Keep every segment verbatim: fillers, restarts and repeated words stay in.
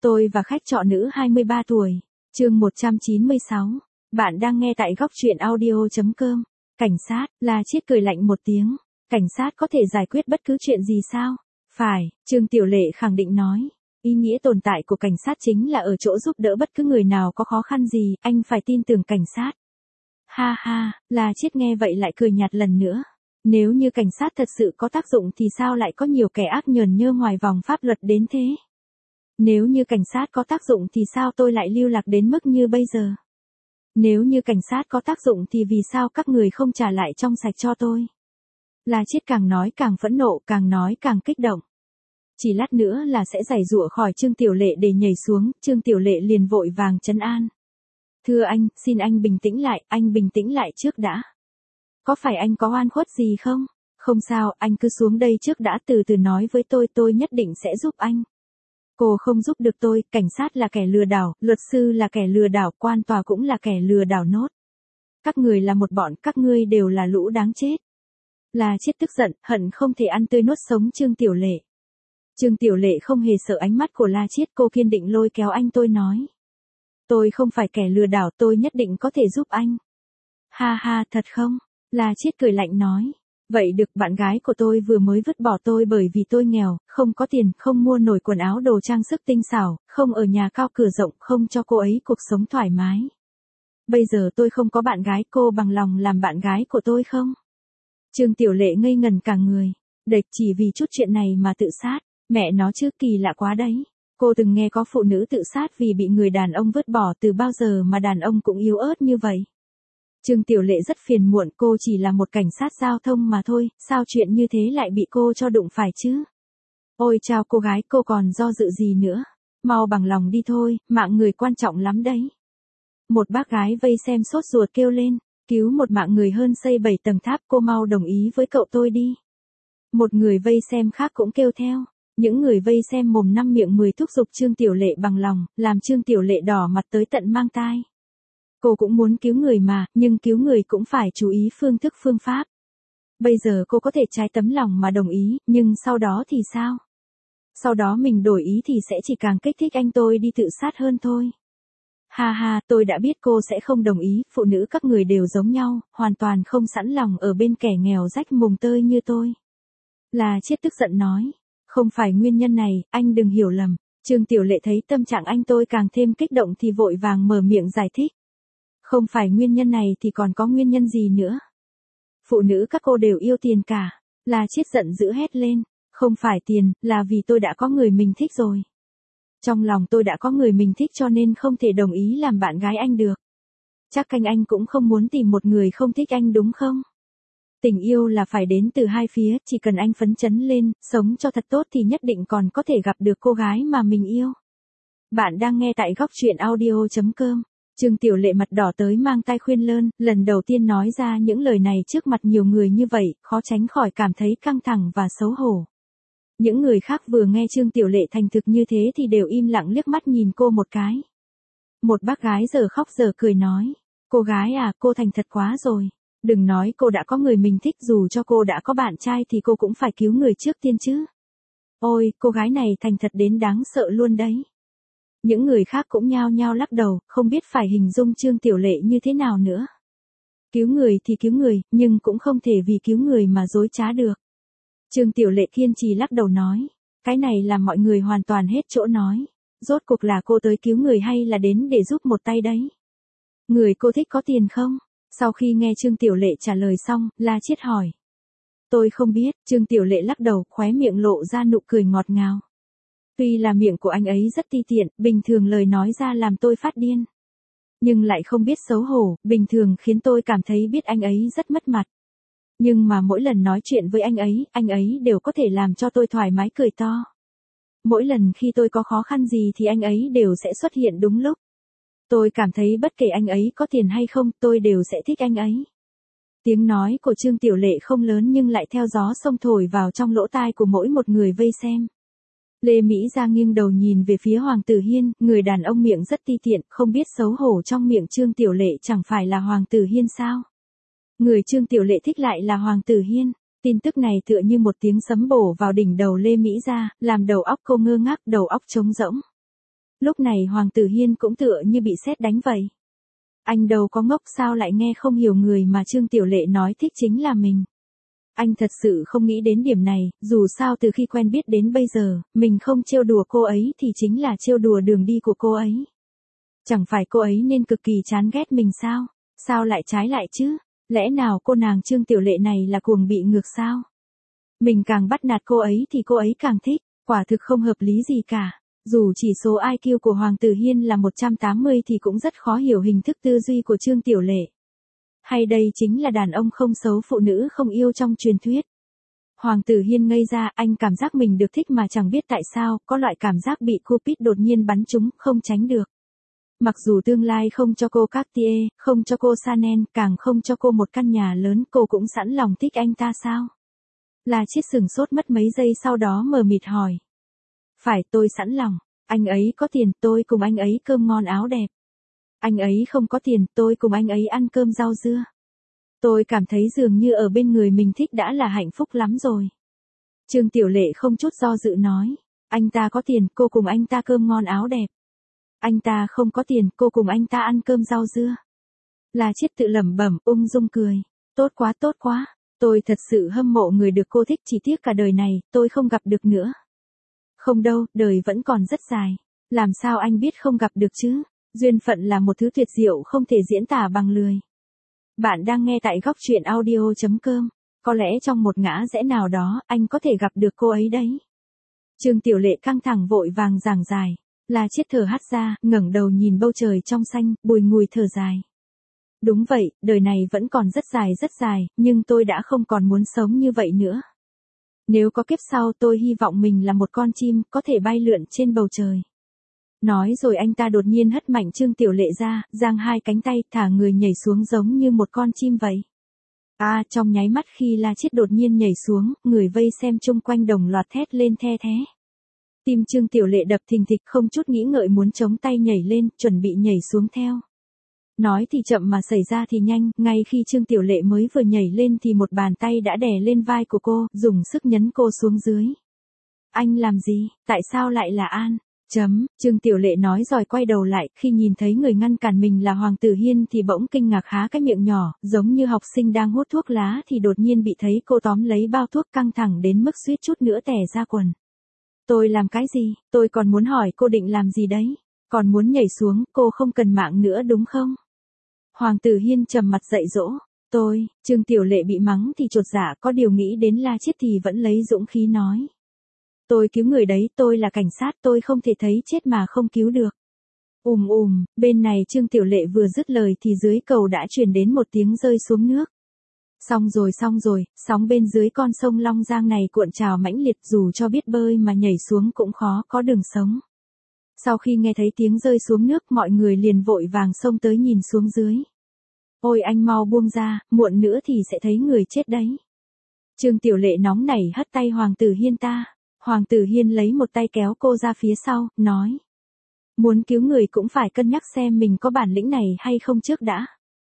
Tôi và khách trọ nữ hai mươi ba tuổi. Chương một trăm chín mươi sáu. Bạn đang nghe tại góc truyện audio chấm com. Cảnh sát, La Chiết cười lạnh một tiếng. Cảnh sát có thể giải quyết bất cứ chuyện gì sao? Phải, Trương Tiểu Lệ khẳng định nói. Ý nghĩa tồn tại của cảnh sát chính là ở chỗ giúp đỡ bất cứ người nào có khó khăn gì, anh phải tin tưởng cảnh sát. Ha ha, La Chiết nghe vậy lại cười nhạt lần nữa. Nếu như cảnh sát thật sự có tác dụng thì sao lại có nhiều kẻ ác nhờn nhơ ngoài vòng pháp luật đến thế? Nếu như cảnh sát có tác dụng thì sao tôi lại lưu lạc đến mức như bây giờ? Nếu như cảnh sát có tác dụng thì vì sao các người không trả lại trong sạch cho tôi? La Chiết càng nói càng phẫn nộ, càng nói càng kích động. Chỉ lát nữa là sẽ giày giụa khỏi Trương Tiểu Lệ để nhảy xuống, Trương Tiểu Lệ liền vội vàng trấn an. Thưa anh, xin anh bình tĩnh lại, anh bình tĩnh lại trước đã. Có phải anh có oan khuất gì không? Không sao, anh cứ xuống đây trước đã, từ từ nói với tôi, tôi nhất định sẽ giúp anh. Cô không giúp được tôi, cảnh sát là kẻ lừa đảo, luật sư là kẻ lừa đảo, quan tòa cũng là kẻ lừa đảo nốt. Các người là một bọn, các ngươi đều là lũ đáng chết. La Chiết tức giận, hận không thể ăn tươi nuốt sống Trương Tiểu Lệ. Trương Tiểu Lệ không hề sợ ánh mắt của La Chiết, cô kiên định lôi kéo anh tôi nói. Tôi không phải kẻ lừa đảo, tôi nhất định có thể giúp anh. Ha ha, thật không? La Chiết cười lạnh nói. Vậy được, bạn gái của tôi vừa mới vứt bỏ tôi bởi vì tôi nghèo, không có tiền, không mua nổi quần áo đồ trang sức tinh xảo, không ở nhà cao cửa rộng, không cho cô ấy cuộc sống thoải mái. Bây giờ tôi không có bạn gái, cô bằng lòng làm bạn gái của tôi không? Trương Tiểu Lệ ngây ngần cả người. Đệt, chỉ vì chút chuyện này mà tự sát, mẹ nó chứ, kỳ lạ quá đấy. Cô từng nghe có phụ nữ tự sát vì bị người đàn ông vứt bỏ, từ bao giờ mà đàn ông cũng yếu ớt như vậy? Trương Tiểu Lệ rất phiền muộn, cô chỉ là một cảnh sát giao thông mà thôi, sao chuyện như thế lại bị cô cho đụng phải chứ? Ôi chao cô gái, cô còn do dự gì nữa? Mau bằng lòng đi thôi, mạng người quan trọng lắm đấy. Một bác gái vây xem sốt ruột kêu lên, cứu một mạng người hơn xây bảy tầng tháp, cô mau đồng ý với cậu tôi đi. Một người vây xem khác cũng kêu theo. Những người vây xem mồm năm miệng mười thúc giục Trương Tiểu Lệ bằng lòng, làm Trương Tiểu Lệ đỏ mặt tới tận mang tai. Cô cũng muốn cứu người mà, nhưng cứu người cũng phải chú ý phương thức phương pháp. Bây giờ cô có thể trái tấm lòng mà đồng ý, nhưng sau đó thì sao? Sau đó mình đổi ý thì sẽ chỉ càng kích thích anh tôi đi tự sát hơn thôi. Ha ha, tôi đã biết cô sẽ không đồng ý, phụ nữ các người đều giống nhau, hoàn toàn không sẵn lòng ở bên kẻ nghèo rách mùng tơi như tôi. La Chiết tức giận nói. Không phải nguyên nhân này, anh đừng hiểu lầm. Trương Tiểu Lệ thấy tâm trạng anh tôi càng thêm kích động thì vội vàng mở miệng giải thích. Không phải nguyên nhân này thì còn có nguyên nhân gì nữa? Phụ nữ các cô đều yêu tiền cả. La Chiết giận dữ hét lên. Không phải tiền, là vì tôi đã có người mình thích rồi. Trong lòng tôi đã có người mình thích cho nên không thể đồng ý làm bạn gái anh được. Chắc anh anh cũng không muốn tìm một người không thích anh đúng không? Tình yêu là phải đến từ hai phía, chỉ cần anh phấn chấn lên, sống cho thật tốt thì nhất định còn có thể gặp được cô gái mà mình yêu. Bạn đang nghe tại góc truyện audio chấm com. Trương Tiểu Lệ mặt đỏ tới mang tai khuyên lơn, lần đầu tiên nói ra những lời này trước mặt nhiều người như vậy, khó tránh khỏi cảm thấy căng thẳng và xấu hổ. Những người khác vừa nghe Trương Tiểu Lệ thành thực như thế thì đều im lặng liếc mắt nhìn cô một cái. Một bác gái giờ khóc giờ cười nói, cô gái à, cô thành thật quá rồi. Đừng nói cô đã có người mình thích, dù cho cô đã có bạn trai thì cô cũng phải cứu người trước tiên chứ. Ôi, cô gái này thành thật đến đáng sợ luôn đấy. Những người khác cũng nhao nhao lắc đầu, không biết phải hình dung Trương Tiểu Lệ như thế nào nữa. Cứu người thì cứu người, nhưng cũng không thể vì cứu người mà dối trá được. Trương Tiểu Lệ kiên trì lắc đầu nói, cái này làm mọi người hoàn toàn hết chỗ nói. Rốt cuộc là cô tới cứu người hay là đến để giúp một tay đấy? Người cô thích có tiền không? Sau khi nghe Trương Tiểu Lệ trả lời xong, La Chiết hỏi. Tôi không biết, Trương Tiểu Lệ lắc đầu, khóe miệng lộ ra nụ cười ngọt ngào. Tuy là miệng của anh ấy rất ti tiện, bình thường lời nói ra làm tôi phát điên. Nhưng lại không biết xấu hổ, bình thường khiến tôi cảm thấy biết anh ấy rất mất mặt. Nhưng mà mỗi lần nói chuyện với anh ấy, anh ấy đều có thể làm cho tôi thoải mái cười to. Mỗi lần khi tôi có khó khăn gì thì anh ấy đều sẽ xuất hiện đúng lúc. Tôi cảm thấy bất kể anh ấy có tiền hay không, tôi đều sẽ thích anh ấy. Tiếng nói của Trương Tiểu Lệ không lớn nhưng lại theo gió sông thổi vào trong lỗ tai của mỗi một người vây xem. Lê Mỹ Gia nghiêng đầu nhìn về phía Hoàng Tử Hiên, người đàn ông miệng rất ti tiện, không biết xấu hổ trong miệng Trương Tiểu Lệ chẳng phải là Hoàng Tử Hiên sao? Người Trương Tiểu Lệ thích lại là Hoàng Tử Hiên. Tin tức này tựa như một tiếng sấm bổ vào đỉnh đầu Lê Mỹ Gia, làm đầu óc cô ngơ ngác, đầu óc trống rỗng. Lúc này Hoàng Tử Hiên cũng tựa như bị sét đánh vậy. Anh đâu có ngốc sao lại nghe không hiểu người mà Trương Tiểu Lệ nói thích chính là mình. Anh thật sự không nghĩ đến điểm này, dù sao từ khi quen biết đến bây giờ, mình không trêu đùa cô ấy thì chính là trêu đùa đường đi của cô ấy. Chẳng phải cô ấy nên cực kỳ chán ghét mình sao? Sao lại trái lại chứ? Lẽ nào cô nàng Trương Tiểu Lệ này là cuồng bị ngược sao? Mình càng bắt nạt cô ấy thì cô ấy càng thích, quả thực không hợp lý gì cả. Dù chỉ số i kiu của Hoàng Tử Hiên là một trăm tám mươi thì cũng rất khó hiểu hình thức tư duy của Trương Tiểu Lệ. Hay đây chính là đàn ông không xấu phụ nữ không yêu trong truyền thuyết. Hoàng Tử Hiên ngây ra, anh cảm giác mình được thích mà chẳng biết tại sao, có loại cảm giác bị Cupid đột nhiên bắn trúng, không tránh được. Mặc dù tương lai không cho cô Cartier, không cho cô Chanel, càng không cho cô một căn nhà lớn, cô cũng sẵn lòng thích anh ta sao? La Chiết sừng sốt mất mấy giây sau đó mờ mịt hỏi. Phải, tôi sẵn lòng. Anh ấy có tiền, tôi cùng anh ấy cơm ngon áo đẹp. Anh ấy không có tiền, tôi cùng anh ấy ăn cơm rau dưa. Tôi cảm thấy dường như ở bên người mình thích đã là hạnh phúc lắm rồi. Trương Tiểu Lệ không chút do dự nói. Anh ta có tiền, cô cùng anh ta cơm ngon áo đẹp. Anh ta không có tiền, cô cùng anh ta ăn cơm rau dưa. La Chiết tự lẩm bẩm, ung dung cười. Tốt quá, tốt quá. Tôi thật sự hâm mộ người được cô thích, chỉ tiếc cả đời này, tôi không gặp được nữa. Không đâu, đời vẫn còn rất dài. Làm sao anh biết không gặp được chứ? Duyên phận là một thứ tuyệt diệu không thể diễn tả bằng lời. Bạn đang nghe tại góc truyện audio chấm com. Có lẽ trong một ngã rẽ nào đó, anh có thể gặp được cô ấy đấy. Trương Tiểu Lệ căng thẳng vội vàng giảng giải. La Chiết thở hắt ra, ngẩng đầu nhìn bầu trời trong xanh, bùi ngùi thở dài. Đúng vậy, đời này vẫn còn rất dài rất dài, nhưng tôi đã không còn muốn sống như vậy nữa. Nếu có kiếp sau tôi hy vọng mình là một con chim, có thể bay lượn trên bầu trời. Nói rồi anh ta đột nhiên hất mạnh Trương Tiểu Lệ ra, giang hai cánh tay, thả người nhảy xuống giống như một con chim vậy. À, trong nháy mắt khi La Chiết đột nhiên nhảy xuống, người vây xem chung quanh đồng loạt thét lên the thé. Tim Trương Tiểu Lệ đập thình thịch không chút nghĩ ngợi muốn chống tay nhảy lên, chuẩn bị nhảy xuống theo. Nói thì chậm mà xảy ra thì nhanh, ngay khi Trương Tiểu Lệ mới vừa nhảy lên thì một bàn tay đã đè lên vai của cô, dùng sức nhấn cô xuống dưới. Anh làm gì, tại sao lại là An? Chấm, Trương Tiểu Lệ nói rồi quay đầu lại, khi nhìn thấy người ngăn cản mình là Hoàng Tử Hiên thì bỗng kinh ngạc há cái miệng nhỏ, giống như học sinh đang hút thuốc lá thì đột nhiên bị thấy cô tóm lấy bao thuốc căng thẳng đến mức suýt chút nữa tè ra quần. Tôi làm cái gì, tôi còn muốn hỏi cô định làm gì đấy, còn muốn nhảy xuống, cô không cần mạng nữa đúng không? Hoàng Tử Hiên trầm mặt dạy dỗ, tôi, Trương Tiểu Lệ bị mắng thì chột dạ có điều nghĩ đến La Chiết thì vẫn lấy dũng khí nói. Tôi cứu người đấy, tôi là cảnh sát, tôi không thể thấy chết mà không cứu được. Ùm ùm, bên này Trương Tiểu Lệ vừa dứt lời thì dưới cầu đã truyền đến một tiếng rơi xuống nước. Xong rồi xong rồi, sóng bên dưới con sông Long Giang này cuộn trào mãnh liệt dù cho biết bơi mà nhảy xuống cũng khó có đường sống. Sau khi nghe thấy tiếng rơi xuống nước mọi người liền vội vàng xông tới nhìn xuống dưới. Ôi anh mau buông ra, muộn nữa thì sẽ thấy người chết đấy. Trương Tiểu Lệ nóng nảy hất tay Hoàng Tử Hiên ta. Hoàng Tử Hiên lấy một tay kéo cô ra phía sau, nói. Muốn cứu người cũng phải cân nhắc xem mình có bản lĩnh này hay không trước đã.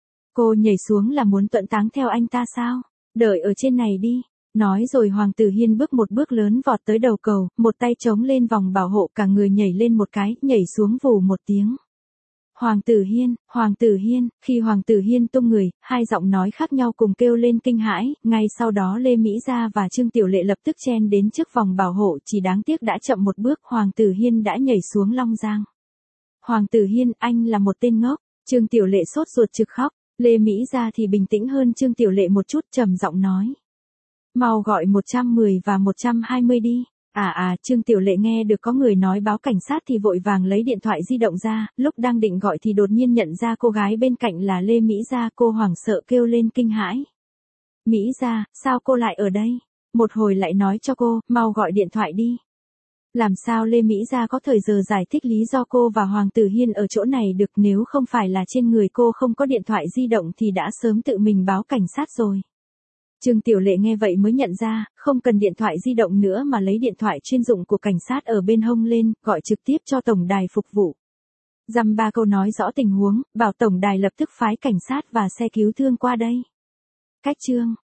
Cô nhảy xuống là muốn tuẫn táng theo anh ta sao? Đợi ở trên này đi. Nói rồi Hoàng Tử Hiên bước một bước lớn vọt tới đầu cầu, một tay chống lên vòng bảo hộ cả người nhảy lên một cái, nhảy xuống vù một tiếng. Hoàng Tử Hiên, Hoàng Tử Hiên, khi Hoàng Tử Hiên tung người, hai giọng nói khác nhau cùng kêu lên kinh hãi, ngay sau đó Lê Mỹ Gia và Trương Tiểu Lệ lập tức chen đến trước vòng bảo hộ, chỉ đáng tiếc đã chậm một bước, Hoàng Tử Hiên đã nhảy xuống Long Giang. Hoàng Tử Hiên, anh là một tên ngốc, Trương Tiểu Lệ sốt ruột trực khóc, Lê Mỹ Gia thì bình tĩnh hơn Trương Tiểu Lệ một chút trầm giọng nói. Mau gọi một trăm mười và một trăm hai mươi đi. À à, Trương Tiểu Lệ nghe được có người nói báo cảnh sát thì vội vàng lấy điện thoại di động ra, lúc đang định gọi thì đột nhiên nhận ra cô gái bên cạnh là Lê Mỹ Gia, cô hoảng sợ kêu lên kinh hãi. Mỹ Gia, sao cô lại ở đây? Một hồi lại nói cho cô, mau gọi điện thoại đi. Làm sao Lê Mỹ Gia có thời giờ giải thích lý do cô và Hoàng Tử Hiên ở chỗ này được, nếu không phải là trên người cô không có điện thoại di động thì đã sớm tự mình báo cảnh sát rồi. Trương Tiểu Lệ nghe vậy mới nhận ra, không cần điện thoại di động nữa mà lấy điện thoại chuyên dụng của cảnh sát ở bên hông lên, gọi trực tiếp cho tổng đài phục vụ. Dăm ba câu nói rõ tình huống, bảo tổng đài lập tức phái cảnh sát và xe cứu thương qua đây. Cách chương